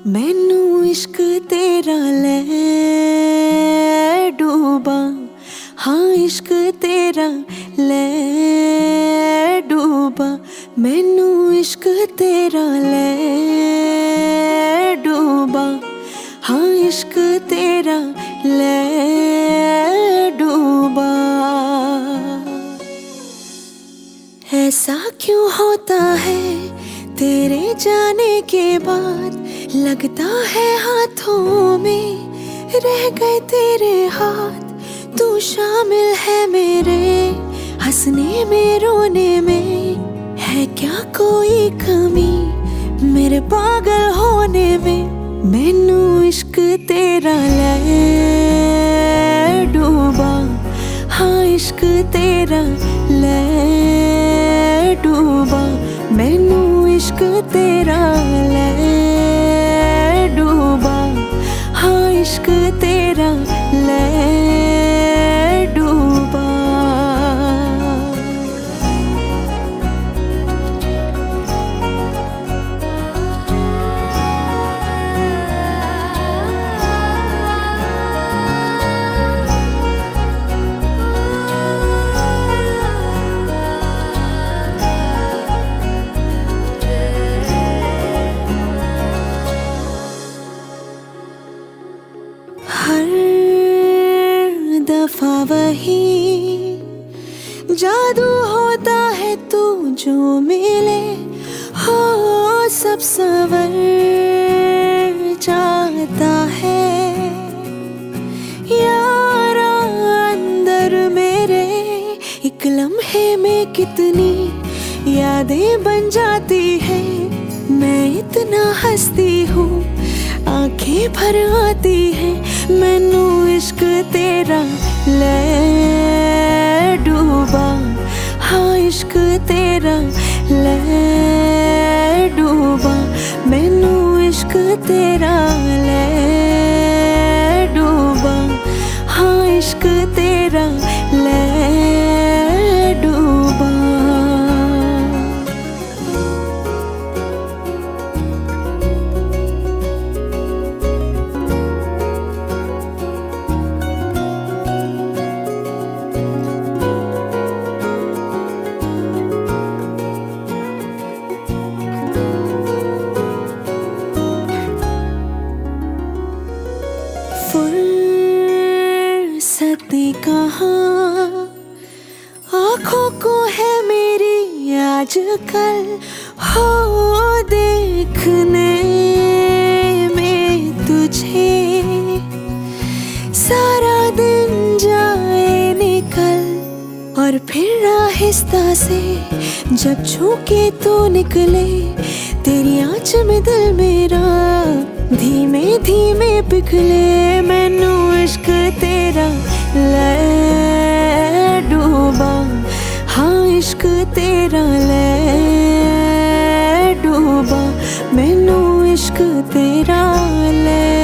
मैनू इश्क तेरा ले डूबा, हाँ इश्क तेरा ले डूबा। मैनू इश्क तेरा ले डूबा, हाँ इश्क तेरा ले डूबा। ऐसा क्यों होता है तेरे जाने के बाद, लगता है हाथों में रह गए तेरे हाथ। तू शामिल है मेरे हंसने में रोने में, है क्या कोई कमी मेरे पागल होने में। मैनू इश्क तेरा ले डूबा, हाँ इश्क तेरा ले डूबा। मैनू इश्क तेरा ले डूबा, हाँ इश्क तेरा ले डूबा। हर दफा वही जादू होता है, तू जो मिले हो सब सवर जाता है। यारा अंदर मेरे एक लम्हे में कितनी यादें बन जाती है। मैं इतना हंसती हूँ आंखें भर आती है। मैनू इश्क तेरा ले डूबा, हाँ इश्क तेरा ले डूबा। मैनू इश्क तेरा ले डूबा, हाँ इश्क तेरा ले डूबा। फुर्सती कहाँ आँखों को है मेरी आजकल, हो देखने में तुझे सारा दिन जाए निकल। और फिर आहिस्ता से जब छूके तो निकले तेरी आँच में दिल मेरा धीमे धीमे पिघले। मैनू इश्क तेरा ले डूबा, हाँ इश्क तेरा ले डूबा। मैनू इश्क तेरा ले